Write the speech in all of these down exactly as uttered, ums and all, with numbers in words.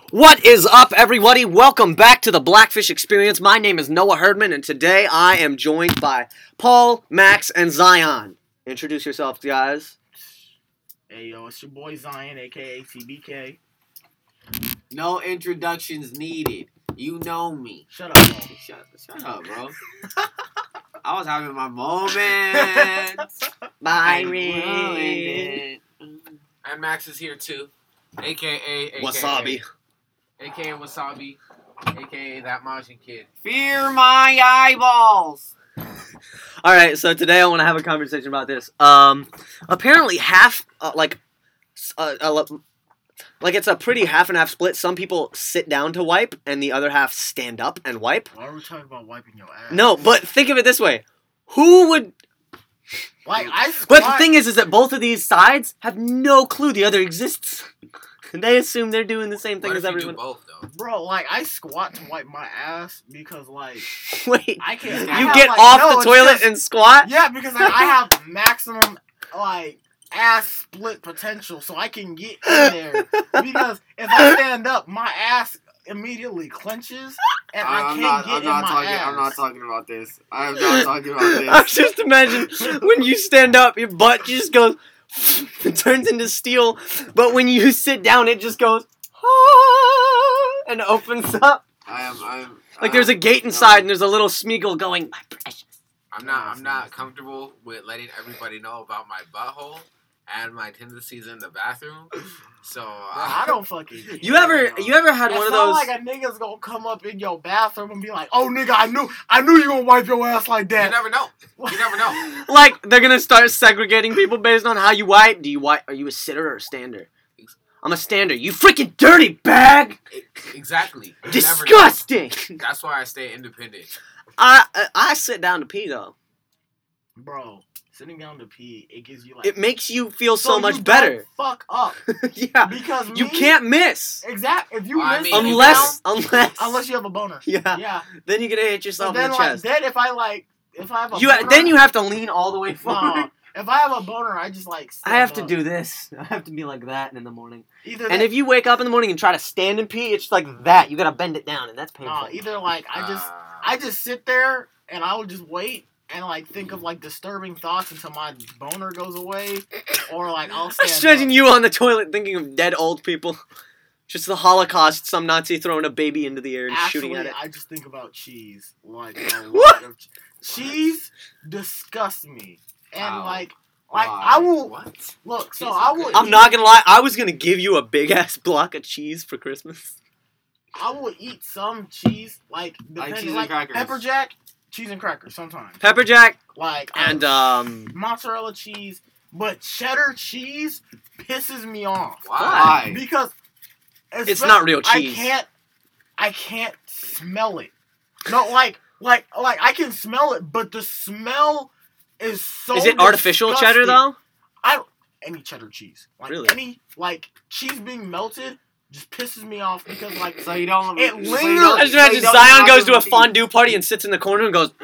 What is up, everybody? Welcome back to the Blackfish Experience. My name is Noah Herdman, and today I am joined by Paul, Max, and Zion. Introduce yourselves, guys. Hey, yo, it's your boy Zion, a k a. T B K. No introductions needed. You know me. Shut up, bro. Shut, shut up, bro. I was having my moment. Byron. And Max is here too, a k a. Wasabi. A K A Wasabi, A K A that Majin kid. Fear my eyeballs. All right, so today I want to have a conversation about this. Um, apparently half, uh, like, uh, uh, like it's a pretty half and half split. Some people sit down to wipe, and the other half stand up and wipe. Why are we talking about wiping your ass? No, but think of it this way: who would? Like I. Squat. But the thing is, is that both of these sides have no clue the other exists. They assume they're doing the same thing What as if you everyone. do both though? Bro, like I squat to wipe my ass because like Wait, I can't. you I have, get like, off no, the it's toilet just- and squat? Yeah, because like, I have maximum like ass split potential, so I can get in there. Because if I stand up, my ass immediately clenches, and I, I'm can't not. get I'm in not my talking. ass. I'm not talking about this. I am not talking about I this. just imagine when you stand up, your butt just goes, it turns into steel. But when you sit down, it just goes, and opens up. I am. I'm. Like there's a gate inside, and there's a little Smeagol going, my precious. I'm not. I'm not comfortable with letting everybody know about my butthole and my tendencies in the bathroom. So uh, Bro, I don't fucking. You ever, you ever had It's one of not those? like a nigga's gonna come up in your bathroom and be like, "Oh, nigga, I knew, I knew you gonna wipe your ass like You that." never know. You never know. Like they're gonna start segregating people based on how you wipe. Do you wipe? Are you a sitter or a stander? I'm a stander. You freaking dirty bag! It- exactly. You never know. Disgusting. That's why I stay independent. I, I I sit down to pee though. Bro, sitting down to pee, it gives you like. It makes you feel so, you much don't better. Fuck up, Yeah, because you me- can't miss Exact. If you Well, I miss mean, sitting unless down, unless unless you have a boner. yeah. Yeah. Then you're gonna hit But yourself then in the like chest. then if I like if I have a You boner, then you have to lean all the way forward. no, if I have a boner, I just like. I have to stand do up. this. I have to be like that in the morning. Either And that, if you wake up in the morning and try to stand and pee, it's like that. You gotta bend it down, and that's painful. no, either like I just Uh, I just sit there and I will just wait and like think of like disturbing thoughts until my boner goes away, or like I'll I'm stand stretching up. you on the toilet thinking of dead old people. Just the Holocaust, some Nazi throwing a baby into the air and Actually, shooting at it. I just think about cheese. Like a What? lot of che- cheese disgusts me, and Wow. like like Why? I will what? look. So Cheese I is will. good. I'm eat- not gonna lie, I was gonna give you a big ass block of cheese for Christmas. I will eat some cheese, like depending, cheese and like crackers. pepper jack, cheese and crackers sometimes. Pepper jack Like and uh, um mozzarella cheese, but cheddar cheese pisses me off Why? because It's not real cheese. I can't, I can't smell it. No, like, like, like I can smell it, but the smell is so. is it artificial cheddar disgusting. though? I don't any cheddar cheese, like Really? any like cheese being melted, just pisses me off because like So you don't. It so you lingers. don't- I just so you imagine don't Zion eat goes nachos to a with cheese. fondue party and sits in the corner and goes,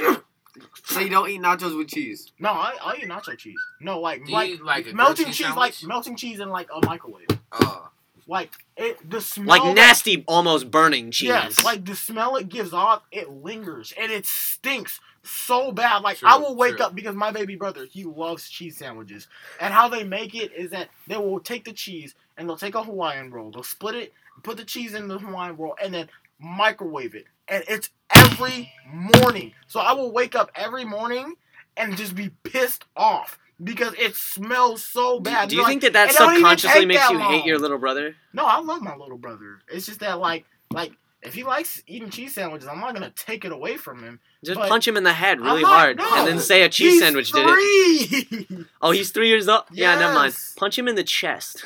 So you don't eat nachos with cheese. no, I I eat nacho cheese. No, like Do like you eat, like, a grilled melting cheese cheese, sandwich? like melting cheese in like a microwave. Uh, Like it, the smell. like that- nasty, almost burning cheese. Yes, like the smell it gives off, it lingers and it stinks so bad. Like True, I will wake true. up because my baby brother he loves cheese sandwiches, and how they make it is that they will take the cheese and they'll take a Hawaiian roll, they'll split it, put the cheese in the Hawaiian roll, and then microwave it, and it's every morning. So I will wake up every morning and just be pissed off because it smells so Do, bad. do you Like, think that that it don't even subconsciously take makes that you hate long. your little brother? No, I love my little brother. It's just that like like if he likes eating cheese sandwiches, I'm not gonna take it away from him. Just But punch him in the head really I'm not- hard no. and then say a cheese He's sandwich did it. three. Oh, he's three years old? Yeah, never mind. Yes. Punch him in the chest.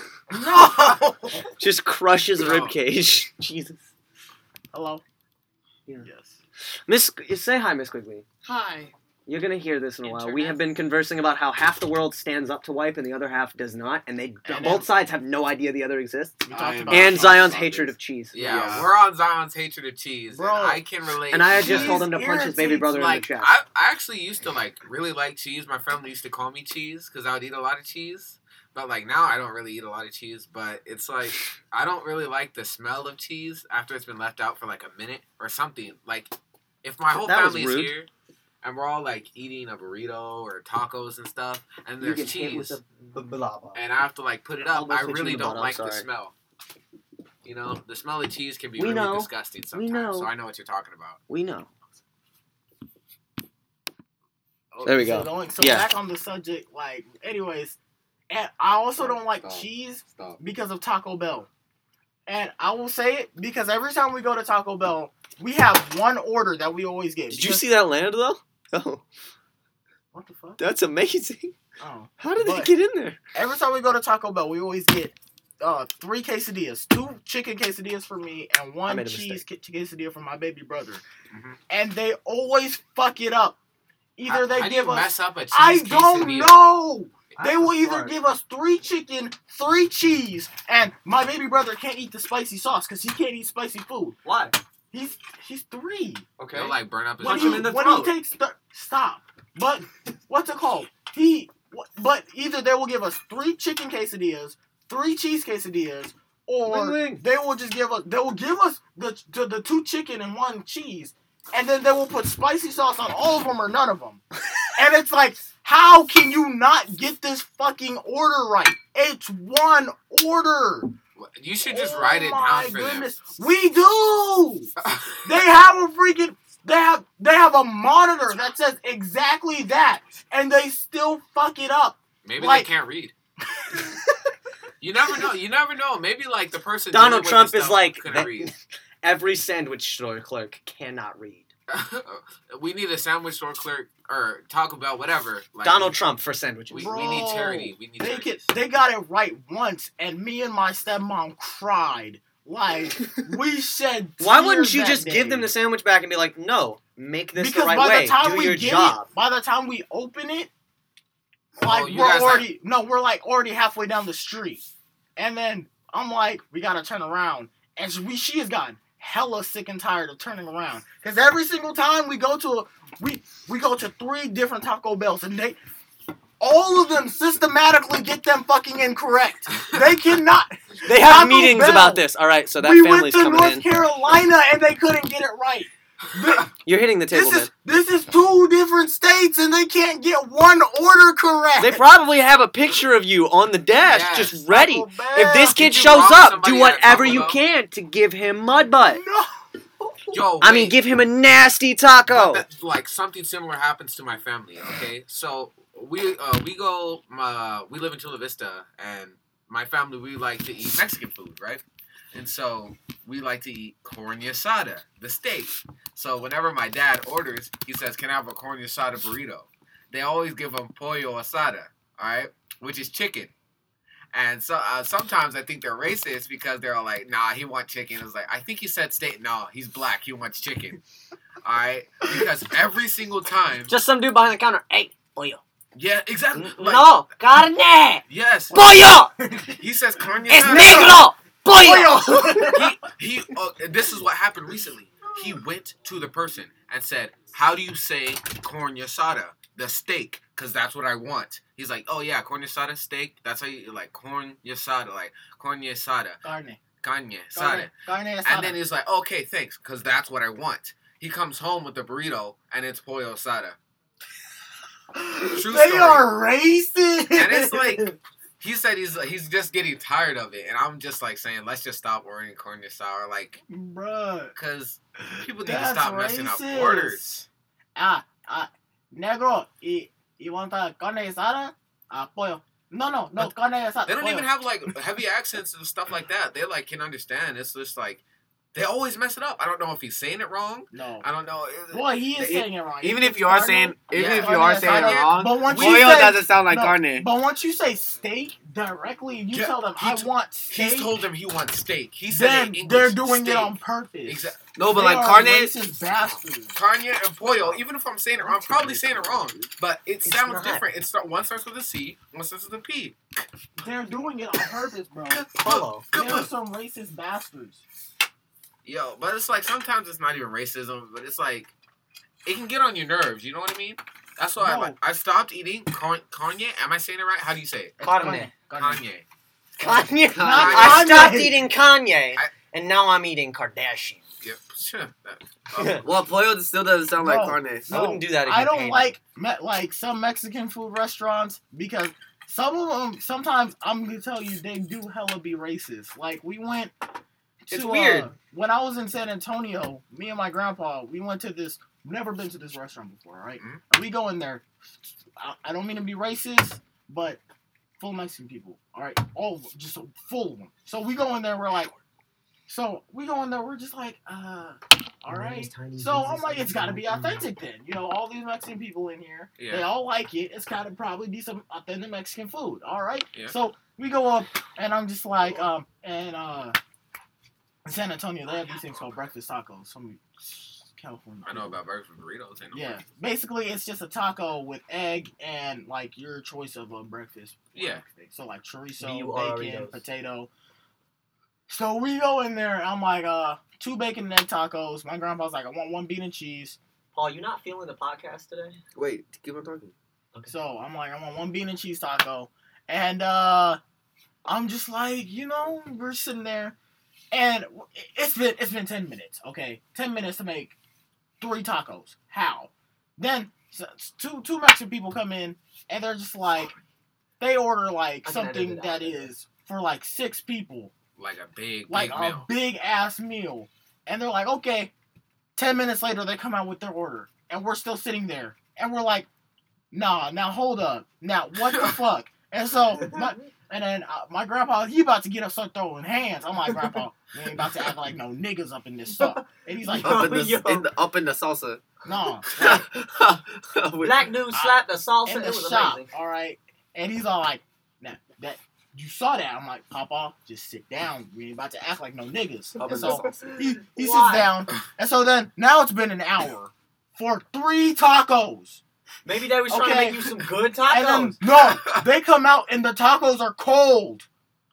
No. Just crush his No. ribcage. Jesus. Hello. Yeah. Yes. Miss, say hi, Miss Quigley. Hi. You're gonna hear this in a while. We Internet. have been conversing about how half the world stands up to wipe and the other half does not, and they And both then- sides have no idea the other exists. We I talked am- about And talking Zion's about hatred this. of cheese. yeah, Yeah. we're on Zion's hatred of cheese, Bro. and I can relate. And I had to just cheese. told him to punch his baby irritates brother in the Like chest. I, I actually used to like really like cheese. My family used to call me cheese because I would eat a lot of cheese. But like now, I don't really eat a lot of cheese. But it's like I don't really like the smell of cheese after it's been left out for like a minute or something. Like if my whole That was family is rude. here and we're all like eating a burrito or tacos and stuff, and You there's get hit cheese, with a b- blabber. and I have to like put it up, Almost I hit you really in the don't butt, I'm like the sorry. smell. You know, the smell of cheese can be We really know. disgusting We sometimes. know. So I know what you're talking about. We know. Oh, There we so go. going- so Yeah. back on the subject, like, anyways, and I also don't like Stop. cheese Stop. because of Taco Bell. And I will say it because every time we go to Taco Bell, we have one order that we always get. Did you because- see that land though? Oh, What the fuck? that's amazing. Oh. How did But- they get in there? Every time we go to Taco Bell, we always get uh, three quesadillas. Two chicken quesadillas for me and one made a cheese mistake. que- quesadilla for my baby brother. Mhm. And they always fuck it up. Either How- they how do give you us... mess up a cheese I don't quesadilla? know! They That's will a either fart. give us three chicken, three cheese, and my baby brother can't eat the spicy sauce because he can't eat spicy food. Why? He's he's three. Okay. They'll like burn up his When Punch he, him in the when he throat. takes th- stop. But what's it called? He but either they will give us three chicken quesadillas, three cheese quesadillas, or Ling ling. they will just give us they will give us the, the the two chicken and one cheese, and then they will put spicy sauce on all of them or none of them. And it's like, how can you not get this fucking order right? It's one order. You should just Oh write it my down for goodness. We do. them. They have a freaking they have they have a monitor that says exactly that, and they still fuck it up. Maybe Like- they can't read. You never know. You never know. Maybe like the person. Donald dealing with Trump this is stuff like couldn't that- read. every sandwich store clerk cannot read. We need a sandwich store clerk or Taco Bell, whatever. Like, Donald Trump for sandwiches. We, Bro, we need charity. We need They charity. get they got it right once, and me and my stepmom cried. Like we shed. Why wouldn't tears you that just day. give them the sandwich back and be like, no, make this Because the right by way. the time Do we your get job. it, by the time we open it, Oh, like you we're guys already no, we're like already halfway down the street, and then I'm like, we gotta turn around, and we she has gotten hella sick and tired of turning around because every single time we go to a, we we go to three different Taco Bells, and they all of them systematically get them fucking incorrect. They cannot. They have Taco meetings Bell. about this. All right, so that we went family's to coming North in. Carolina and they couldn't get it right. Th- You're hitting the table, This man. is this is two different states and they can't get one order correct. They probably have a picture of you on the dash, Yes. just ready. Taco Bell. If this kid Did you shows rob up, somebody do at whatever Taco you Bell? can to give him mud butt. No. Yo, I mean, wait. give him a nasty taco. But that- like something similar happens to my family. Okay, so we uh, we go uh, we live in Chula Vista, and my family we like to eat Mexican food, right? And so we like to eat carne asada, the steak. So whenever my dad orders, he says, "Can I have a carne asada burrito?" They always give him pollo asada, all right, which is chicken. And so uh, sometimes I think they're racist because they're all like, "Nah, he wants chicken." It's like, I think he said steak. No, he's black. He wants chicken. All right, because every single time, Just some dude behind the counter. Hey, pollo. yeah, exactly. Like, No, carne. Yes, Pollo. he says carne Es asada. negro. Pollo. he, he uh, this is what happened recently. He went to the person and said, "How do you say carne asada, the steak? Because that's what I want." He's like, "Oh yeah, carne asada steak. That's how you like carne asada, like carne asada, Carne. carne asada." Carne. Carne asada. And then he's like, "Okay, thanks, because that's what I want." He comes home with the burrito and it's pollo asada. True they story. are racist. And it's like, he said he's he's just getting tired of it, and I'm just like saying, let's just stop ordering carne asada, like, bruh. because people need to That's stop messing up racist. orders. Ah, ah, negro. Y, you want a carne asada? Ah, pollo. No, no, no, But carne asada. They don't pollo. even have like heavy accents and stuff like that. They like can understand. It's just like they always mess it up. I don't know if he's saying it wrong. No. I don't know. Boy, he is It- saying it wrong. Even He if says you are carne, saying, even Yeah. if you are saying it Carne, wrong, but once you pollo say- doesn't sound like no, carne. But once you say steak directly, you Yeah, tell them, he I t- want steak. He's told them he wants steak. He said then it in they're English, doing steak. it on purpose. Exactly. No, but They like are carne, racist bastards. Carne and pollo. Even if I'm saying it wrong, I'm probably saying it wrong. But it It's sounds not. different. It start one starts with a C, one starts with a P. They're doing it on purpose, bro. Pollo. They're some racist bastards. Yo, but it's like sometimes it's not even racism, but it's like it can get on your nerves. You know what I mean? That's why No. I, I stopped eating con- Kanye. Am I saying it right? How do you say it? Kanye. Kanye. Kanye. Not I Kanye. stopped eating Kanye, I- and now I'm eating Kardashian. Yep. Sure. Oh, Well, pollo still doesn't sound like No. carne. I wouldn't do that if I you don't paid me. like me- like some Mexican food restaurants because some of them sometimes I'm gonna tell you they do hella be racist. Like we went to It's weird. Uh, when I was in San Antonio, me and my grandpa, we went to this. Never been to this restaurant before, right? Mhm. And we go in there. I, I don't mean to be racist, but full Mexican people. All right, all of them, just full of them. So we go in there. We're like, so we go in there. We're just like, uh, all right. So I'm like, it's got to be authentic then. You know, all these Mexican people in here, Yeah. they all like it. It's got to probably be some authentic Mexican food. All right. Yeah. So we go up, and I'm just like, um, and uh, in San Antonio, they have these things called breakfast tacos. Some California. I know about burgers and burritos. Ain't no Yeah, breakfast. basically it's just a taco with egg and like your choice of a breakfast. Yeah. thing. So like chorizo, B U R E bacon, Os. potato. So we go in there. I'm like, uh, two bacon and egg tacos. My grandpa's like, I want one bean and cheese. Paul, you not feeling the podcast today? Wait, keep on talking. So I'm like, I want one bean and cheese taco. And uh I'm just like, you know, we're sitting there and it's been it's been ten minutes, okay? ten minutes to make three tacos. How? Then so, two two Mexican people come in and they're just like they order like I can edit something it out that later. is for like six people. Like a big, Like big a meal. big ass meal. And they're like, okay. Ten minutes later they come out with their order. And we're still sitting there. And we're like, nah, now hold up. Now what the fuck? And so my and then uh, my grandpa, he about to get up, start throwing hands. I'm like, grandpa, we ain't about to act like no niggas up in this stuff. And he's like, Up in the, yo. in the up in the salsa. no, like, Black dude slapped the salsa. in It the was shop, amazing. all right. And he's all like, nah, that you saw that. I'm like, Papa, just sit down. We ain't about to act like no niggas. Up And in the so salsa. he, he sits Why? down. And so then now it's been an hour for three tacos. Maybe they was trying to Okay. make you some good And then tacos. no, they come out and the tacos are cold.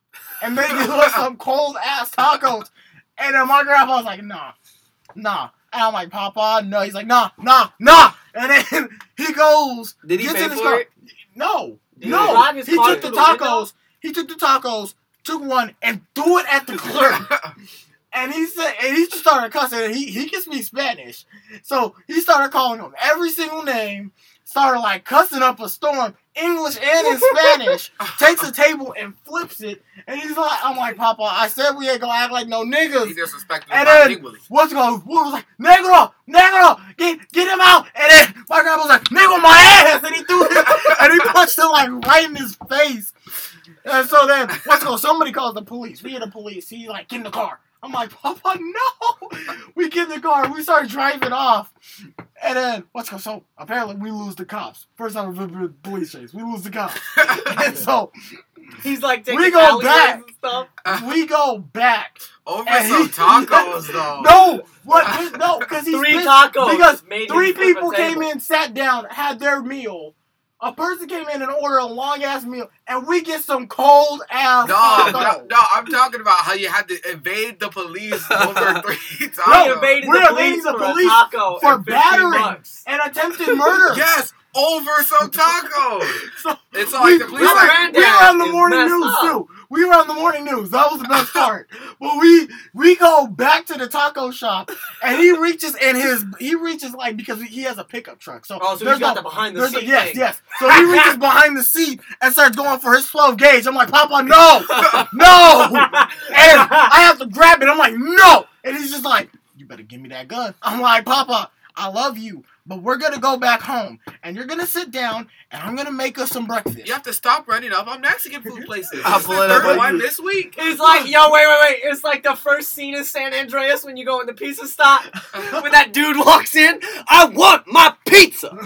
And they give us some cold ass tacos. And then my grandpa's like, nah, nah. And I'm like, Papa, no. He's like, nah, nah, nah. And then he goes. Did he gets pay in his for car. it? No, Did he no. drive his He car took to the the window? tacos. He took the tacos, took one, and threw it at the clerk. And he said, and he just started cussing. And he he can speak Spanish, so he started calling him every single name. Started like cussing up a storm, English and in Spanish. Takes a table and flips it, and he's like, "I'm like, Papa, I said we ain't gonna act like no He niggas." disrespected And him then- bilingually. What's going? What was like, "Negro, negro, get get him out!" And then my grandpa was like, "Negro, my ass!" And he threw it, and he punched him like right in his face. And so then, what's going? Somebody calls the police. We hear the police. He's like, "Get in the car." I'm like, Papa, no! We get in the car, we start driving off. And then, what's going So, apparently, we lose the cops. First time we've been with police chase, we lose the cops. And so, He's like taking We go alleyways back. and stuff. we go back. Over And some he- tacos, though. No! What? No, because he's Three pissed tacos. Because made three him flip a people came table. in, sat down, had their meal. A person came in and ordered a long ass meal, and we get some cold ass No, taco. no, no, I'm talking about how you had to evade the police over three He tacos. evaded We're the evading police the for police a taco for and fifteen battering. bucks. And attempted murder. Yes, over some tacos. So It's we, like the we, police were, like, granddad we were on the is morning messed news up. too. We were on the morning news. That was the best part. But we we go back to the taco shop, and he reaches in his he reaches like because he has a pickup truck. So Oh, so there's he's got no- the behind the there's a- seat yes, thing. yes. So he reaches behind the seat and starts going for his twelve gauge. I'm like, Papa, no, no. And I have to grab it. I'm like, no. And he's just like, you better give me that gun. I'm like, Papa, I love you, but we're going to go back home. And you're going to sit down, and I'm going to make us some breakfast. you have to stop running up on Mexican food places. I'll This is pull the it up third on one you. this week. It's like, yo, wait, wait, wait. It's like the first scene in San Andreas when you go in the pizza stop. When that dude walks in, I want my pizza.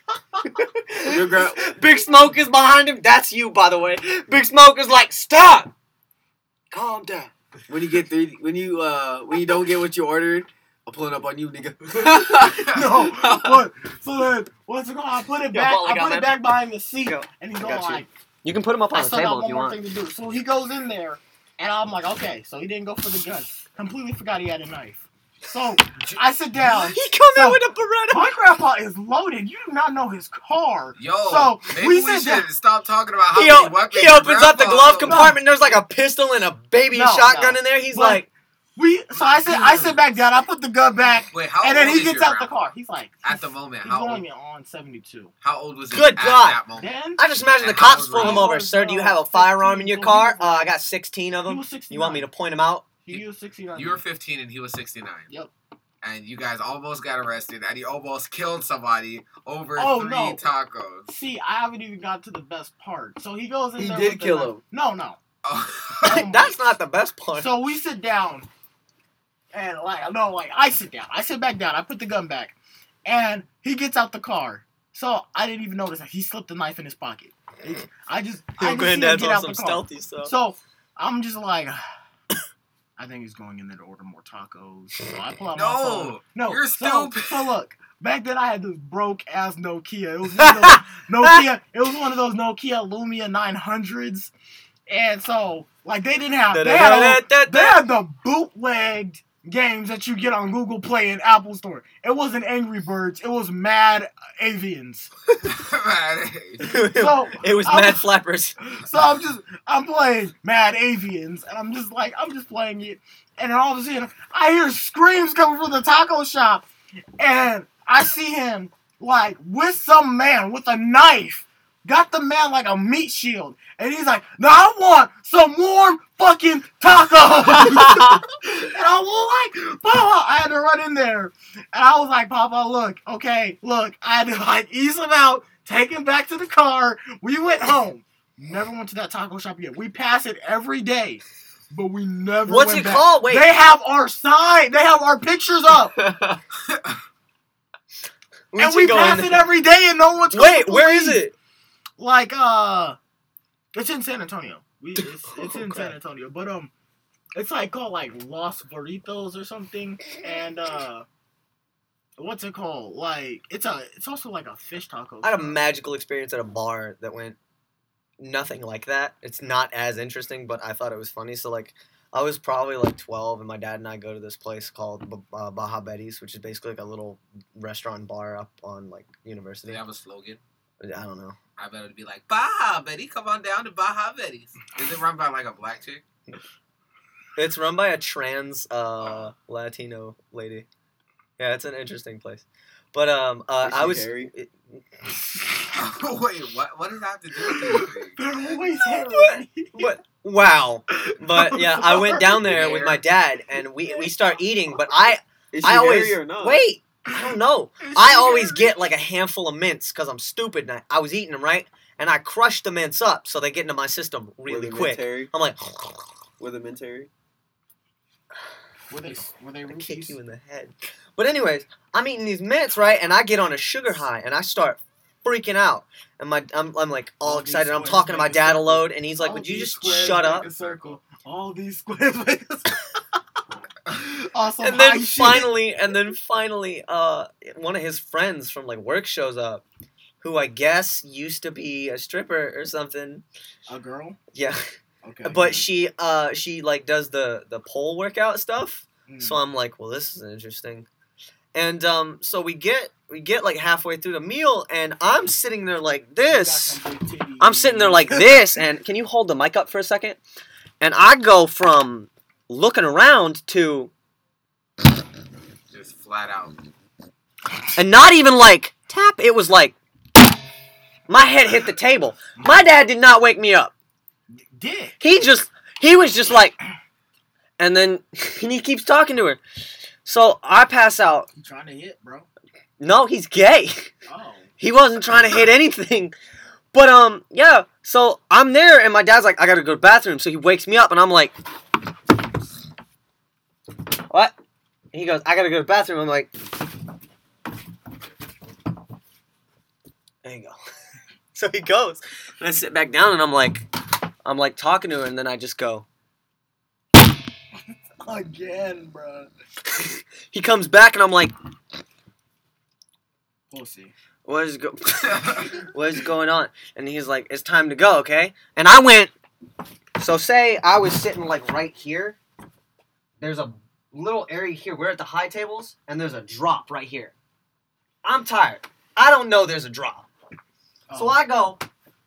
Your gra- Big Smoke is behind him. That's you, by the way. Big Smoke is like, stop. Calm down. when you get three, when you uh, when you don't get what you ordered, I'm pulling up on you, nigga. No, but so then what's it called? I put it Yo, back. Butler I got put that. it back behind the seat, Yo, and he's I going got you. like, You can put him up I on the still got table one if you more want. thing to do. So he goes in there, and I'm like, okay. So he didn't go for the gun. Completely forgot he had a knife. So I sit down. He come So, in with a Beretta. My grandpa is loaded. You do not know his car. Yo, So, maybe we we, sit should down- stop talking about how He, many o- weapons he your opens up the grandpa glove owns. compartment. There's like a pistol and a baby No, shotgun no. in there. He's But- like, We so I sit I sit back down. I put the gun back, Wait, how and then old he is gets your out the grandpa? car. He's like, At the moment, he's how old? going on seventy-two. How old was he Good at God. that moment? Then I just imagine the And how cops old pull was him he? over. Sir, do you have a firearm in your car? Uh, I got sixteen of he them. was sixty-nine. You want me to point them out? He was sixty-nine. You were fifteen and he was sixty-nine. Yep. And you guys almost got arrested, and he almost killed somebody over Oh, three no. tacos. See, I haven't even got to the best part. So he goes in He there. did with the kill knife. him. No, no. Oh. That's not the best part. So we sit down, and like no, like I sit down. I sit back down. I put the gun back, and he gets out the car. So I didn't even notice that he slipped the knife in his pocket. It- I just, I just see him Granddad's get on out some the car. stealthy stuff. So I'm just like, I think he's going in there to order more tacos. So I pull out my No, phone. No, you're so, stupid. So look, back then I had this broke ass Nokia. It was one of those Nokia. It was one of those Nokia Lumia nine hundreds, and so like they didn't have they had, a, they had the bootlegged games that you get on Google Play and Apple Store. It wasn't Angry Birds. It was Mad Avians. So It was I'm- Mad Flappers. So I'm just, I'm playing Mad Avians, and I'm just like, I'm just playing it, and then all of a sudden, I hear screams coming from the taco shop, and I see him, like, with some man, with a knife, got the man like a meat shield, and he's like, now I want some warm fucking tacos! And I was like, Papa, I had to run in there, and I was like, Papa, look, okay, look, I had to, like, ease him out, take him back to the car, we went home. Never went to that taco shop again. We pass it every day, but we never What's went it back. called? Wait. They have our sign. They have our pictures up. We and should we go pass in it there. every day and no one's Wait, where is it? Like, uh, it's in San Antonio. We, it's it's in Okay. San Antonio. But, um, it's like called, like, Los Burritos or something. And, uh, what's it called? Like, it's a, it's also like a fish taco. I had a shop. magical experience at a bar that went nothing like that. It's not as interesting, but I thought it was funny. So, like, I was probably like twelve, and my dad and I go to this place called B- uh, Baja Betty's, which is basically like a little restaurant bar up on like Do University. they have a slogan? I don't know. I bet it'd be like, Baja Betty, come on down to Baja Betty's. Is it run by like a black chick? It's run by a trans uh, Latino lady. Yeah, it's an interesting place. But um, uh, Is she I was. hairy? it- Wait, what? What does that have to do with anything? They're always hairy. But wow. But yeah, I went down there with my dad, and we we start eating. But I Is she I always hairy or not? wait. I don't know. I always get like a handful of mints because I'm stupid. And I, I was eating them right, and I crushed the mints up so they get into my system Were really the quick. mint hairy? I'm like, Were the mint hairy? Were they, were they I kick rookies? you in the head. But anyways, I'm eating these mints right, and I get on a sugar high, and I start freaking out. And my I'm, I'm like all All these excited. I'm squares talking to my make a dad a circle. load, and he's like, All "Would you these just squares shut make up?" A circle. All these squares make a circle. Awesome. And then high shit. finally, and then finally, uh, one of his friends from like work shows up, who I guess used to be a stripper or something. A girl. Yeah, Okay. but she, uh, she like does the the pole workout stuff. Mm. So I'm like, well, this is interesting. And um, so we get we get like halfway through the meal, and I'm sitting there like this. I'm sitting there like this, and can you hold the mic up for a second? And I go from looking around to, Just flat out. and not even like tap. It was like my head hit the table. My dad did not wake me up. Did. He just he was just like, and then and he keeps talking to her. So I pass out. You trying to hit, bro? No, he's gay. Oh. He wasn't trying to hit anything. But, um, yeah. So, I'm there, and my dad's like, I gotta go to the bathroom. So, he wakes me up, and I'm like, what? And he goes, I gotta go to the bathroom. I'm like, there you go. So, he goes. And I sit back down, and I'm like, I'm like talking to her, and then I just go. Again, bro. He comes back, and I'm like, Pussy. what is, go- what is going on? And he's like, it's time to go, okay? And I went, so say I was sitting like right here. There's a little area here. We're at the high tables, and there's a drop right here. I'm tired. I don't know there's a drop. Oh. So I go.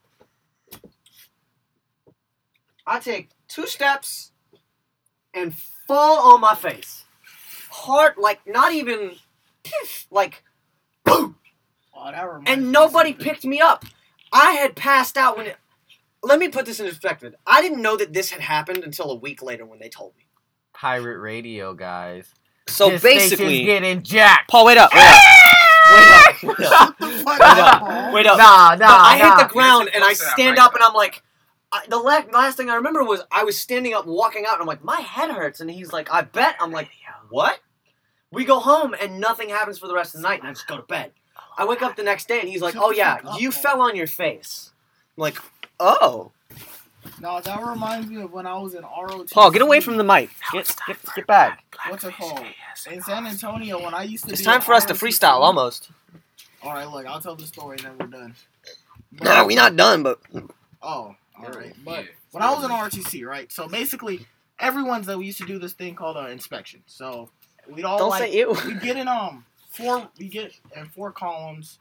I take two steps and fall on my face. Hard, like, not even, like, boom. Oh, that reminds me And of nobody something. picked me up. I had passed out when it... Let me put this in perspective. I didn't know that this had happened until a week later when they told me. Pirate radio, guys. So This basically... station's getting jacked. Paul, wait up, wait up. Wait up, wait up. Shut the fuck Wait up, up, Paul. wait up. Nah, nah, But I nah. hit the ground You're and I supposed to have stand mic up and back. I'm like... I, the la- last thing I remember was I was standing up walking out and I'm like, my head hurts. And he's like, I bet. I'm like, what? We go home and nothing happens for the rest of the night and I just go to bed. I wake up the next day and he's like, Shut oh the yeah, fuck up, you Paul. fell on your face. I'm like, oh. No, that reminds me of when I was in R O T C. Paul, get away from the mic. Get, get, get back. What's it called? In San Antonio, when I used to It's be time in for us to R O T C. freestyle almost. All right, look, I'll tell the story and then we're done. But- No, we're not done, but... Oh, all right. But Yeah. when I was in R O T C, right? So basically, everyone's that we used to do this thing called an inspection. So we'd all Don't like say you. we get in um four we get in four columns.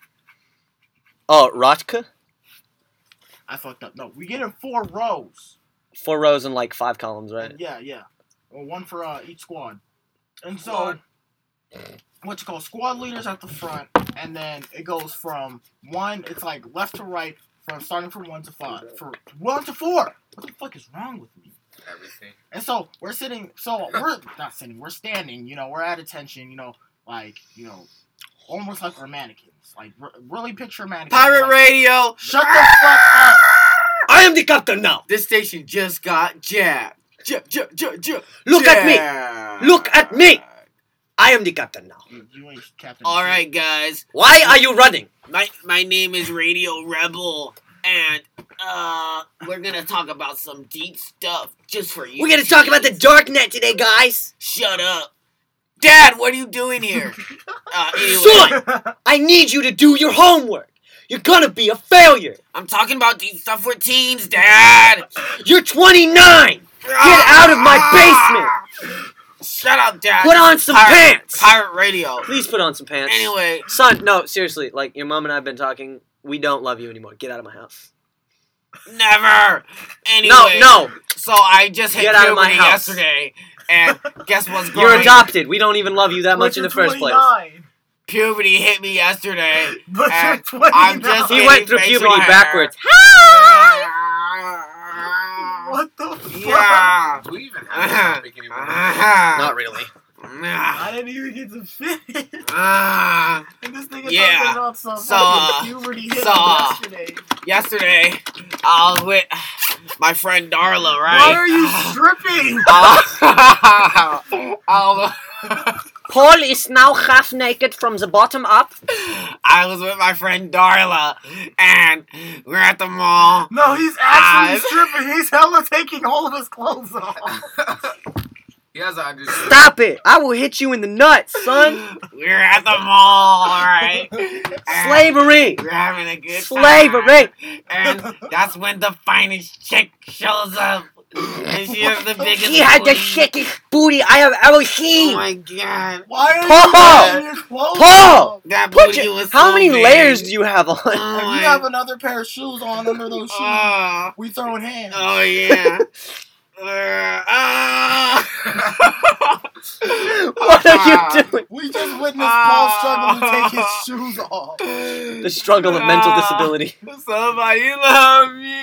Oh, Rotka? I fucked up. No, we get in four rows. Four rows and like five columns, right? Yeah, yeah. Well, one for uh, each squad. And so, what you call squad leaders at the front, and then it goes from one. It's like left to right, from starting from one to five, for one to four. What the fuck is wrong with me? Everything. And so we're sitting. So we're not sitting. We're standing. You know, we're at attention. You know, like you know, almost like we're mannequins. Like r- really picture mannequins. Pirate like, radio. Shut the fuck up. I am the captain now! This station just got jacked. J- j- j- j- Look at me! jacked. Look at me! I am the captain now. You, you ain't captain. All right, guys. Why are you running? My my name is Radio Rebel, and uh, we're gonna talk about some deep stuff just for you. We're gonna talk about the darknet today, guys! Shut up, Dad. What are you doing here? Uh, anyway, Son! I need you to do your homework! You're gonna be a failure! I'm talking about deep stuff for teens, Dad. You're twenty-nine! Get out of my basement! Shut up, Dad. Put on some Pirate, pants! Pirate radio. Please put on some pants. Anyway, Son, no, seriously, like, your mom and I have been talking. We don't love you anymore. Get out of my house. never. Anyway, No, no! So I just hit Get out of my puberty house. yesterday, and guess what's going? You're adopted. We don't even love you that much But in you're the first place. twenty-nine. Puberty hit me yesterday. But And you're twenty-nine. I'm just- He went through Facial puberty hair. backwards. What the fuck? Yeah. Do we even have a topic anymore? Not really. I didn't even get to finish. Ah. And this nigga Yeah. talking about some So, uh, fucking puberty hit so, uh, yesterday. Yesterday, I was with my friend Darla, right? Why are you stripping? Uh, I was- Paul is now half naked from the bottom up. I was with my friend Darla, and we were at the mall. No, he's actually Uh, stripping. He's hella taking all of his clothes off. He has a understand. Stop it! I will hit you in the nuts, son. We were at the mall, alright? Slavery. We were having a good Slavery. time. And that's when the finest chick shows up. And she has the biggest He had the booty. sickest booty I have ever Oh seen. my god. Why are Paul! you taking your clothes Paul! off? That Put booty your- was how so many big. layers do you have on? Oh If my- you have another pair of shoes on under those shoes, Oh, we throwing hands. oh yeah. Uh, ah. What are you doing? We just witnessed Paul struggle to take his shoes off. The struggle of mental Ah. disability. Somebody love me.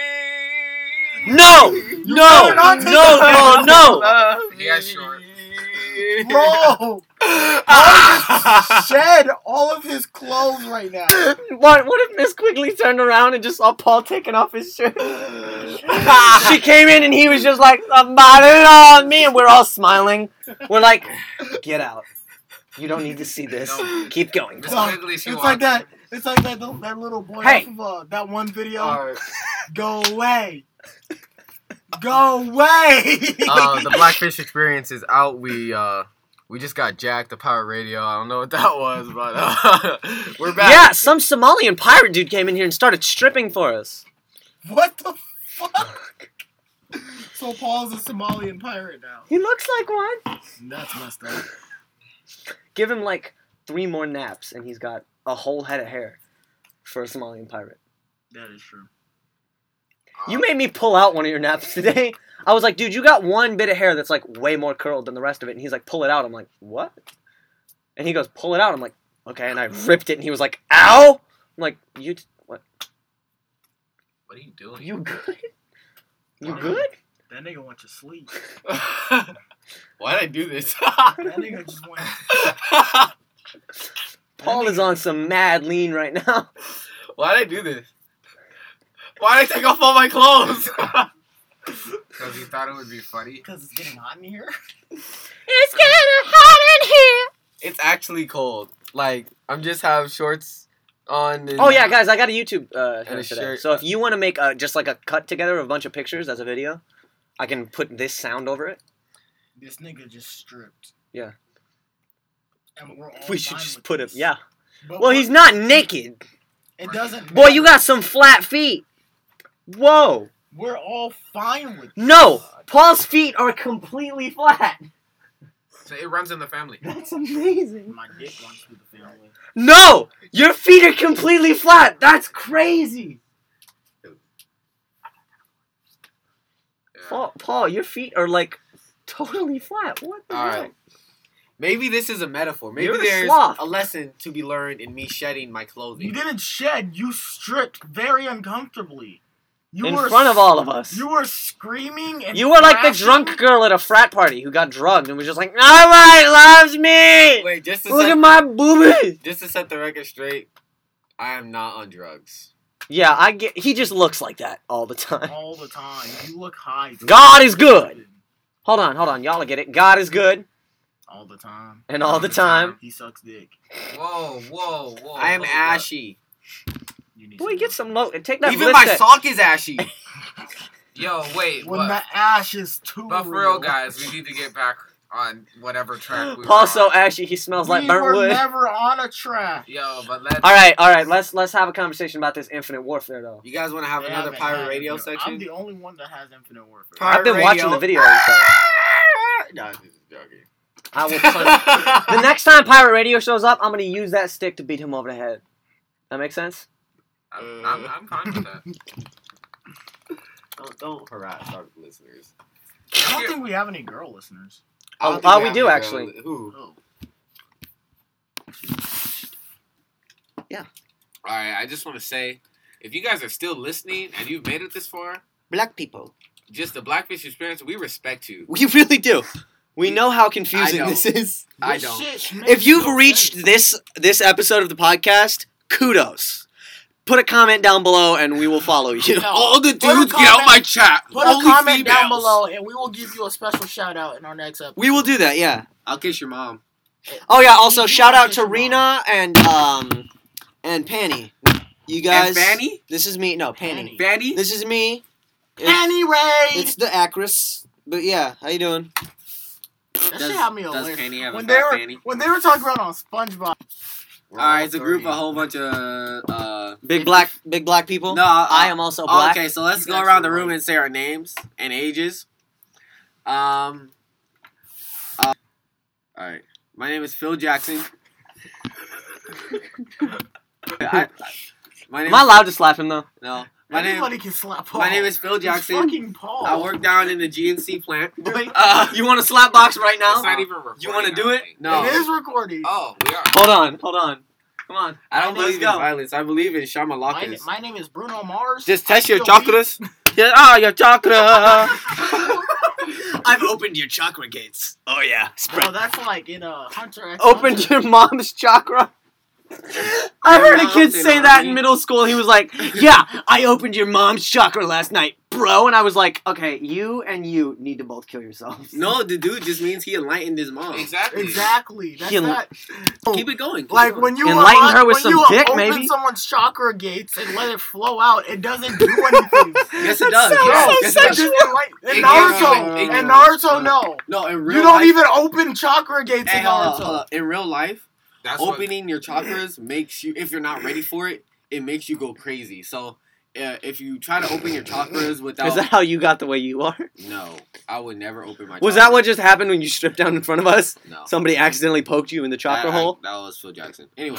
No! No! better not take No, the Paul, no! Love Yeah, me. Uh, sure. Bro, Paul just shed all of his clothes right now. What, what if Miss Quigley turned around and just saw Paul taking off his shirt? She came in and he was just like, somebody love me, and we're all smiling. We're like, get out. You don't need to see this. No. Keep going. Miss No, Quigley, she it's walks like that. in. It's like that. That little boy Hey. off of uh, that one video. Alright. Go away. Go away. Uh, the Blackfish Experience is out. We uh, we just got jacked the pirate radio. I don't know what that was, but uh, we're back. Yeah, some Somalian pirate dude came in here and started stripping for us. What the fuck? So Paul's a Somalian pirate now. He looks like one. That's messed up. Give him like three more naps, and he's got a whole head of hair for a Somalian pirate. That is true. You made me pull out one of your naps today. I was like, dude, you got one bit of hair that's like way more curled than the rest of it. And he's like, pull it out. I'm like, what? And he goes, pull it out. I'm like, okay. And I ripped it, and he was like, ow. I'm like, you, t- what? What are you doing? You good? You Oh. good? That nigga went to sleep. Why'd I do this? That nigga just went. Paul is on some mad lean right now. Why'd I do this? Why'd I take off all my clothes? Because you thought it would be funny. Because it's getting hot in here. It's getting hot in here. It's actually cold. Like, I'm just have shorts on. And Oh yeah, guys, I got a YouTube uh, And here a today. shirt. So if you want to make a, just like a cut together of a bunch of pictures as a video, I can put this sound over it. This nigga just stripped. Yeah. And we're all We should fine just with put it. this. Yeah. But Well, what- he's not naked. It doesn't. Boy, you matter. got some flat feet. Whoa. We're all fine with. No, Paul's feet are completely flat. So it runs in the family. That's amazing. My dick runs through the family. No, your feet are completely flat. That's crazy. Yeah. Paul, Paul, your feet are like totally flat. What the All hell? right. Maybe this is a metaphor. Maybe You're a there's sloth. a lesson to be learned in me shedding my You clothing. didn't shed. You stripped very uncomfortably. You In were front of all of us. You were screaming and. You were like the thrashing. drunk girl at a frat party who got drugged and was just like, nobody loves me. Wait, just to Look set, at my boobies. just to set the record straight, I am not on drugs. Yeah, I get. He just looks like that all the time. All the time. You look high. God is good. Hold on, hold on. Y'all get it. God is good, All the time. and all the time. He sucks dick. Whoa, whoa, whoa. I am hold up. ashy. You need Boy, some- get some low. Take that. Even my Blistex. sock is ashy. Yo, wait. When But, the ash is too but for real, guys, we need to get back on whatever track we were Paul's so on. ashy. He smells we like burnt were wood. never on a track. Yo, but let's. All right, all right. Let's let's have a conversation about this Infinite Warfare though. You guys want to have They another haven't pirate had radio Infinite- section? I'm the only one that has Infinite Warfare. Pirate I've been radio. watching the videos. So No, I'm just joking. I will. Punch. The next time Pirate Radio shows up, I'm gonna use that stick to beat him over the head. That makes sense. I'm, I'm, I'm fine with that. Don't, don't harass our listeners. I don't think we have any girl listeners. I don't Oh, think oh, we have do, any actually. girl- Who? Oh. Alright, I just want to say, if you guys are still listening and you've made it this far, Black people. just the Blackfish experience, we respect you. We really do. We know how confusing I don't. this is. I This don't. shit makes If you've no reached sense. this this episode of the podcast, kudos. Put a comment down below and we will follow you. No. All the Put a dudes get out comment- my chat. Put Only a comment down females. below and we will give you a special shout out in our next episode. We will do that, yeah. I'll kiss your mom. Oh yeah, also You shout out kiss to your mom. Rena and um and Panny. You guys And Fanny? This is me. No, Panny. Fanny. Fanny? This is me. It- Anyway, It's the actress. But yeah, how you doing? that shit had me does hilarious. Fanny have a when fat they were fanny? when they were talking about on SpongeBob. Alright, it's a group of a whole bunch of uh Big black big black people? No, uh, I am also black. Okay, so let's He's go around the actually room white. and say our names and ages. Um uh, Alright. My name is Phil Jackson. I, my name Am I allowed to slap him though? No. My name Anybody can slap Paul. my name is Phil It's Jackson. fucking Paul. I work down in the G N C plant. Uh, you want a slap box right now? It's not even recording. You wanna I do don't it? think. No. It is recording. Oh, we are. Hold on, hold on. Come on. I don't My believe in name- violence. I believe in my, shamalakas. my name is Bruno Mars. Just test your Yo, chakras. Yeah, ah, your chakra. I've opened your chakra gates. Oh yeah. Bro, that's like in a Hunter X Opened Hunter. your mom's chakra. I heard a kid say that in middle school. He was like, "Yeah, I opened your mom's chakra last night, bro." And I was like, "Okay, you and you need to both kill yourselves." No, the dude just means he enlightened his mom. Exactly. Exactly. That's He- not Keep it going. Keep like it going. when you Enlighten uh, her with when some you dick, open maybe? someone's chakra gates and let it flow out. It doesn't do anything. Yes, it That does. sounds Yes, so yes, it It does. just enlighten- It in gives Naruto, you- it and gives- Naruto, no. No, in real You don't life. even open chakra gates Hey, in hold up, Naruto. hold up. In real life, That's what, opening your chakras makes you, if you're not ready for it, it makes you go crazy. So uh, if you try to open your chakras without. Is that how you got the way you are? No, I would never open my. Was chakras. that what just happened when you stripped down in front of us? No. Somebody accidentally poked you in the chakra That- I- hole? that was Phil Jackson. Anyway,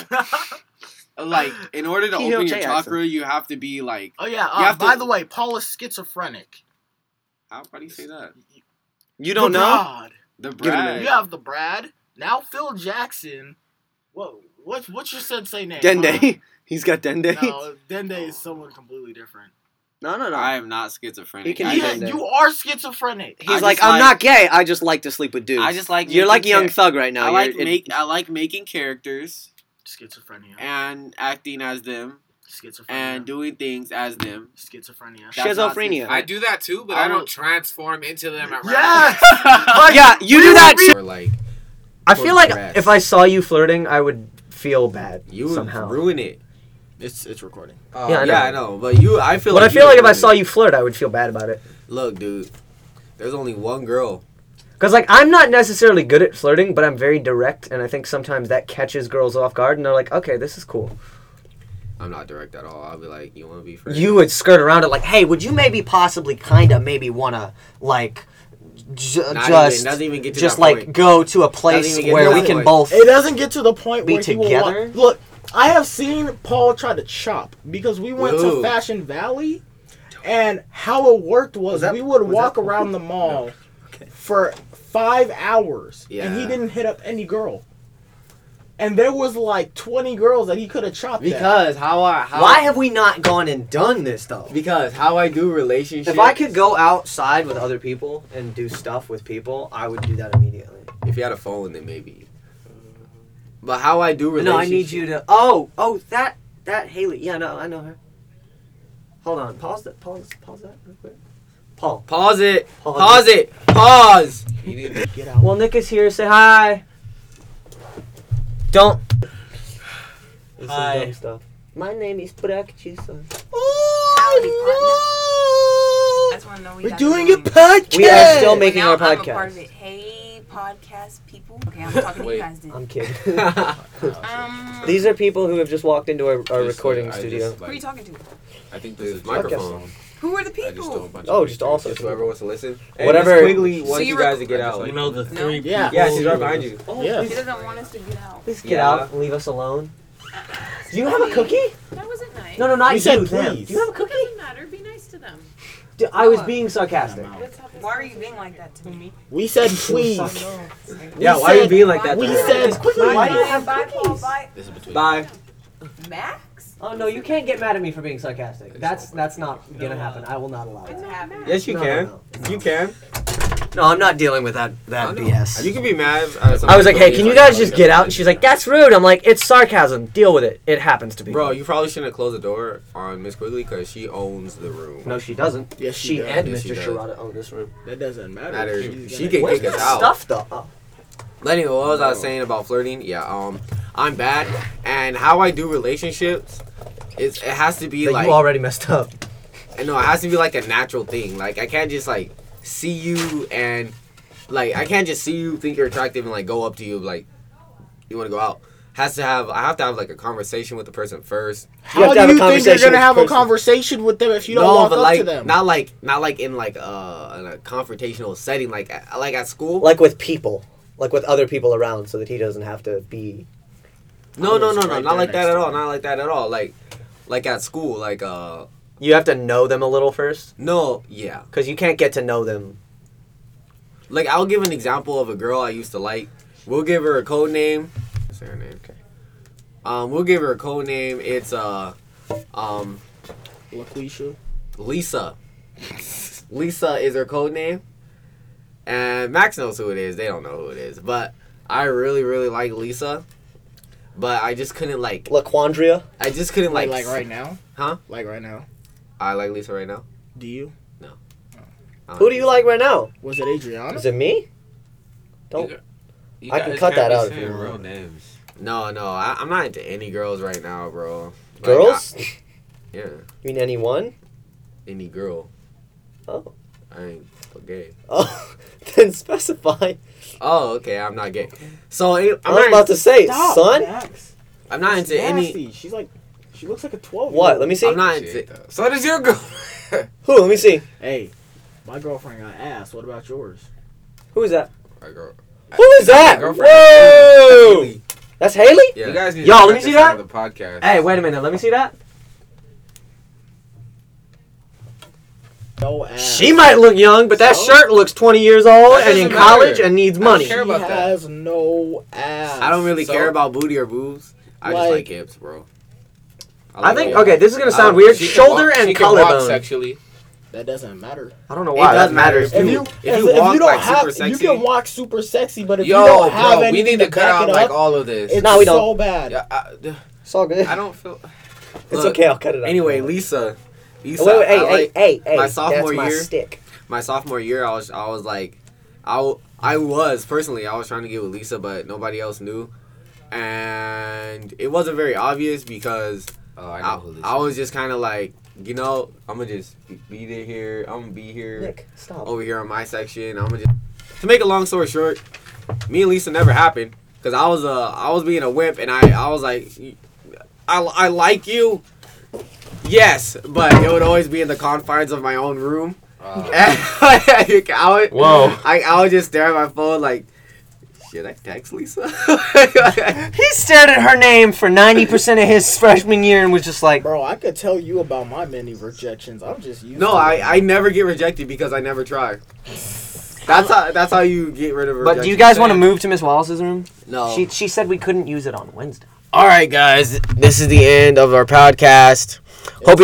like in order to He open Hill your J. chakra, you have to be like. Oh yeah. You Uh, have to- by the way, Paul is schizophrenic. How, how do you say that? You don't The know? Brad. The Give it a Brad. minute. You have the Brad. Now Phil Jackson. Whoa. What's what's your sensei name? Dende. He's got Dende. No, Dende is someone completely different. No, no, no. I am not schizophrenic. He can I, be Yeah, Dende. you are schizophrenic. He's I like, just I'm like- not gay. I just like to sleep with dudes. I just like. You're like making Young char- Thug right now. I like You're- it- make. I like making characters Schizophrenia. and acting as them Schizophrenia. and doing things as them. Schizophrenia. That's not Schizophrenia. I do that too, but I I don't- don't transform into them at Yes! yeah, you do that too. Or like I feel like Progress. if I saw you flirting, I would feel bad you would somehow. ruin it. It's it's recording. Uh, Yeah, I yeah, I know. know. But you, I feel. But like I feel you like would if I ruin saw it. you flirt, I would feel bad about it. Look, dude. There's only one girl. Because, like, I'm not necessarily good at flirting, but I'm very direct, and I think sometimes that catches girls off guard, and they're like, okay, this is cool. I'm not direct at all. I'll be like, you want to be friends? You would skirt around it like, hey, would you maybe possibly kind of maybe want to, like, j- Not just, even, doesn't even get to just that like, point. go to a place even get to where that we can point. both... It doesn't get to the point Be where he will together? walk. Look, I have seen Paul try to chop because we went Whoa. to Fashion Valley, and how it worked was, Was that- we would was walk that- around the mall for five hours, and he Yeah. didn't hit up any girl. And there was like twenty girls that he could have chopped at. Because how I how Why have we not gone and done this, though? because how I do relationships. If I could go outside with other people and do stuff with people, I would do that immediately. if you had a phone, then maybe. But how I do relationships. No, I need you to... Oh, oh, that, that Haley. Yeah, no, I know her. Hold on, pause that, pause, pause that real quick. Paul. Pause it. Pause Pause it. Pause. You need to- Get out. Well, Nick is here. Say hi. Don't. This is Hi. dumb stuff. My name is Prakchis. Howdy, partner. I just want to know we We're got doing the a name. podcast. We are still But making now our I'm a part podcast. of it. Hey, podcast people. Okay, I'm talking to Wait. you guys then. I'm kidding. Um, These are people who have just walked into our, our Just, recording like, I studio. just, who are you like, talking to? I think this is Podcast. microphone. Who are the I just stole a people? bunch Oh, of just pictures. also Just whoever wants to listen. Whatever- Whatever. Quigley So wants you you guys rec- to get out. You Like, know the No. three. Yeah. yeah, she's right behind you. Oh, Yeah. He please, doesn't want us to get out. please get Yeah. out and leave us alone. Do you have a cookie? That wasn't nice. No, no, not We you. said them. please. Do you have a cookie? Doesn't matter. Be nice to them. D- I was being sarcastic. Let's have this Why are you being like that to me? We said please. Yeah, We why are you said- being like that? We to her? said Why do you please. have Bye, Paul. cookies? Bye. This is between. Bye. Max? Oh no, you can't get mad at me for being sarcastic. That's that's not gonna happen. I will not allow It's that. happening. Yes, you No, can. no, no. You can. No, I'm not dealing with that I that know. B S. You can be mad. at I was somebody like, for hey, being can you guys sarcastic. just get out? And she's like, that's rude. I'm like, it's sarcasm. Deal with it. It happens to be. Bro, you probably shouldn't have closed the door on Miss Quigley because she owns the room. No, she doesn't. Yes, she she does. and Yes, she Mister does. Sharada own this room. That doesn't matter. Matter. She's She gonna- can Where's kick us my out. stuff though? Oh. But anyway, what was I saying about flirting? Yeah, um, I'm bad, and how I do relationships is it has to be That like you already messed up. no, it has to be like a natural thing. Like I can't just like see you and like I can't just see you, think you're attractive, and like go up to you like you want to go out. Has to have I have to have like a conversation with the person first. How have to do have a you think you're conversation gonna with have the a person. conversation with them if you don't no, walk but up like to them? not like not like in like uh in a confrontational setting like at- like at school. Like with people, like with other people around, so that he doesn't have to be. no, no, I was no, no, right not there like that next at to all. him. Not like that at all. Like like at school. Like uh You have to know them a little first, no, yeah. because you can't get to know them. Like I'll give an example of a girl I used to like. We'll give her a code name. What's her name? Okay. Um, we'll give her a code name. It's uh, um, LaQuisha. Lisa. Lisa is her code name, and Max knows who it is. They don't know who it is, but I really, really like Lisa. But I just couldn't like. LaQuandria. I just couldn't Like, like. like right now? Huh? Like right now? I like Lisa right now. Do you? I Who do you like right now? Was it Adriana? Is it me? Don't. You You I can guys cut can't that be out if saying you real want. names. No, no, I, I'm not into any girls right now, bro. Like, Girls? I- yeah, You mean anyone? any girl. Oh. I ain't gay. Oh, then specify. Oh, okay, I'm not gay. So it, I'm, I'm not. about to say, Stop, son. Max. I'm not It's into any. nasty. She's like, She looks like a twelve. What? Let me see. I'm not. Shit, though. So does your girl. Who? Let me see. Hey, my girlfriend got ass. What about yours? Who is that? My girl. Who is that? My girlfriend. Whoa! Haley. That's Haley? Yeah. You guys need Y'all, to let me check see this out that. of The podcast. Hey, wait a minute. Let me see that. No ass. She might look young, but that So? shirt looks twenty years old That and in doesn't college matter. and needs I don't money. care about She that. has no ass. I don't really So- care about booty or boobs. I just Like- like hips, bro. I like think it. okay, this is gonna sound Uh, weird. She can Shoulder walk- she and can walk collarbone. sexually. That doesn't matter. I don't know It why does that matter. matters. If If you- you if if, you if walk, you don't like, have, super you sexy- can walk super sexy, but if Yo, you don't have bro, we anything need to to cut back out it like up, all of this. it's No, we don't. so bad. Yeah, I, It's all good. I don't feel. It's Look, okay. I'll cut it out. Anyway, Lisa. Lisa. Wait, wait, hey, I like- hey, hey, hey. my sophomore that's my year- stick. my sophomore year, I was I was like, I, w- I was personally I was trying to get with Lisa, but nobody else knew, and it wasn't very obvious because Oh, I I, know who this I is. was just kind of like, you know, I'm gonna just be there here. I'm gonna be here Nick, stop. over here on my section. I'm gonna just to make a long story short, me and Lisa never happened because I was uh I was being a wimp and I I was like, I I like you. Yes, but it would always be in the confines of my own room. Uh, And I would, Whoa. I, I would just stare at my phone like, should I text Lisa? He stared at her name for ninety percent of his freshman year and was just like, Bro, I could tell you about my many rejections. I'm just used no, to I, it. I never get rejected because I never try. That's how that's how you get rid of rejection. but do you guys want to move to Miss Wallace's room? No. She she said we couldn't use it on Wednesday. All right, guys. This is the end of our podcast. Hope you